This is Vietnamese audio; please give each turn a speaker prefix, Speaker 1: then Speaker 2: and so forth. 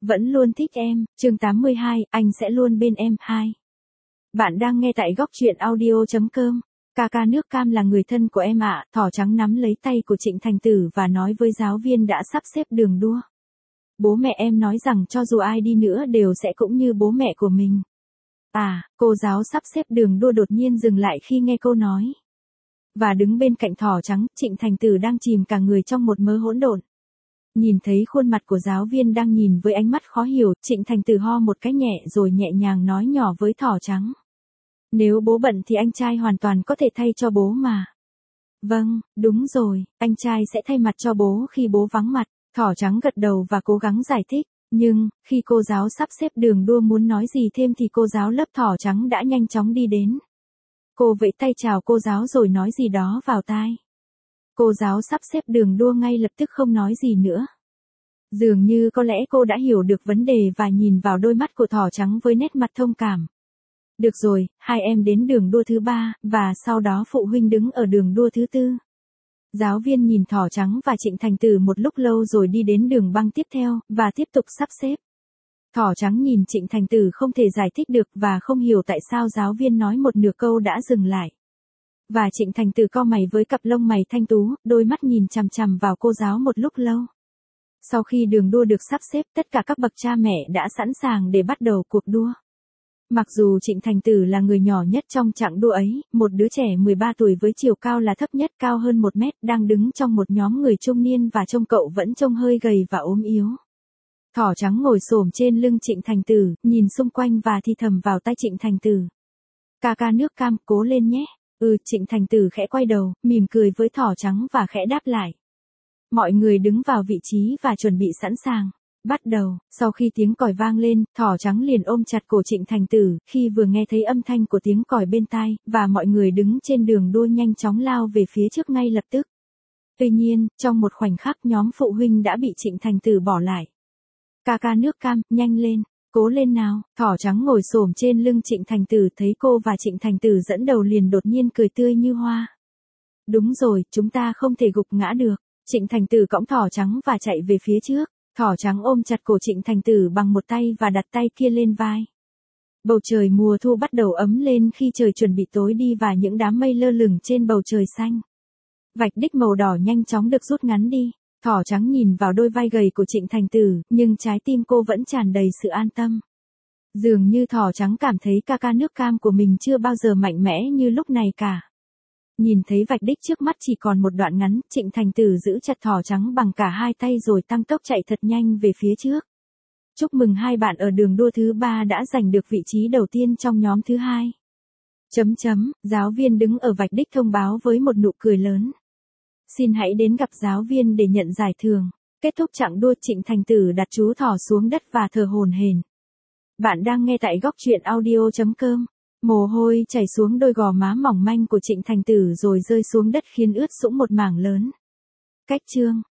Speaker 1: Vẫn luôn thích em, chương 82, anh sẽ luôn bên em 2. Bạn đang nghe tại góc truyện audio.com. Ca nước cam là người thân của em ạ. Thỏ trắng nắm lấy tay của Trịnh Thành Tử và nói với giáo viên đã sắp xếp đường đua. Bố mẹ em nói rằng cho dù ai đi nữa đều sẽ cũng như bố mẹ của mình. Cô giáo sắp xếp đường đua đột nhiên dừng lại khi nghe cô nói. Và đứng bên cạnh thỏ trắng, Trịnh Thành Tử đang chìm cả người trong một mớ hỗn độn. Nhìn thấy khuôn mặt của giáo viên đang nhìn với ánh mắt khó hiểu, Trịnh Thành Tử ho một cái nhẹ rồi nhẹ nhàng nói nhỏ với thỏ trắng. Nếu bố bận thì anh trai hoàn toàn có thể thay cho bố mà. Vâng, đúng rồi, anh trai sẽ thay mặt cho bố khi bố vắng mặt. Thỏ trắng gật đầu và cố gắng giải thích, nhưng, khi cô giáo sắp xếp đường đua muốn nói gì thêm thì cô giáo lớp thỏ trắng đã nhanh chóng đi đến. Cô vẫy tay chào cô giáo rồi nói gì đó vào tai. Cô giáo sắp xếp đường đua ngay lập tức không nói gì nữa. Dường như có lẽ cô đã hiểu được vấn đề và nhìn vào đôi mắt của thỏ trắng với nét mặt thông cảm. Được rồi, hai em đến đường đua thứ 3, và sau đó phụ huynh đứng ở đường đua thứ 4. Giáo viên nhìn thỏ trắng và Trịnh Thành Tử một lúc lâu rồi đi đến đường băng tiếp theo, và tiếp tục sắp xếp. Thỏ trắng nhìn Trịnh Thành Tử không thể giải thích được và không hiểu tại sao giáo viên nói một nửa câu đã dừng lại. Và Trịnh Thành Tử cau mày với cặp lông mày thanh tú, đôi mắt nhìn chằm chằm vào cô giáo một lúc lâu. Sau khi đường đua được sắp xếp, tất cả các bậc cha mẹ đã sẵn sàng để bắt đầu cuộc đua. Mặc dù Trịnh Thành Tử là người nhỏ nhất trong chặng đua ấy, một đứa trẻ 13 tuổi với chiều cao là thấp nhất cao hơn 1 mét đang đứng trong một nhóm người trung niên và trông cậu vẫn trông hơi gầy và ốm yếu. Thỏ trắng ngồi xổm trên lưng Trịnh Thành Tử, nhìn xung quanh và thì thầm vào tai Trịnh Thành Tử. Ca nước cam, cố lên nhé. Trịnh Thành Tử khẽ quay đầu, mỉm cười với thỏ trắng và khẽ đáp lại. Mọi người đứng vào vị trí và chuẩn bị sẵn sàng. Bắt đầu, sau khi tiếng còi vang lên, thỏ trắng liền ôm chặt cổ Trịnh Thành Tử, khi vừa nghe thấy âm thanh của tiếng còi bên tai, và mọi người đứng trên đường đua nhanh chóng lao về phía trước ngay lập tức. Tuy nhiên, trong một khoảnh khắc nhóm phụ huynh đã bị Trịnh Thành Tử bỏ lại. Ca nước cam, nhanh lên, cố lên nào. Thỏ trắng ngồi xổm trên lưng Trịnh Thành Tử thấy cô và Trịnh Thành Tử dẫn đầu liền đột nhiên cười tươi như hoa. Đúng rồi, chúng ta không thể gục ngã được. Trịnh Thành Tử cõng thỏ trắng và chạy về phía trước. Thỏ trắng ôm chặt cổ Trịnh Thành Tử bằng một tay và đặt tay kia lên vai. Bầu trời mùa thu bắt đầu ấm lên khi trời chuẩn bị tối đi và những đám mây lơ lửng trên bầu trời xanh. Vạch đích màu đỏ nhanh chóng được rút ngắn đi. Thỏ trắng nhìn vào đôi vai gầy của Trịnh Thành Tử, nhưng trái tim cô vẫn tràn đầy sự an tâm. Dường như thỏ trắng cảm thấy ca nước cam của mình chưa bao giờ mạnh mẽ như lúc này cả. Nhìn thấy vạch đích trước mắt chỉ còn một đoạn ngắn, Trịnh Thành Tử giữ chặt thỏ trắng bằng cả hai tay rồi tăng tốc chạy thật nhanh về phía trước. Chúc mừng hai bạn ở đường đua thứ 3 đã giành được vị trí đầu tiên trong nhóm thứ 2. Giáo viên đứng ở vạch đích thông báo với một nụ cười lớn. Xin hãy đến gặp giáo viên để nhận giải thưởng. Kết thúc chặng đua, Trịnh Thành Tử đặt chú thỏ xuống đất và thở hổn hển. Bạn đang nghe tại góc truyện audio.com. Mồ hôi chảy xuống đôi gò má mỏng manh của Trịnh Thành Tử rồi rơi xuống đất khiến ướt sũng một mảng lớn. Cách chương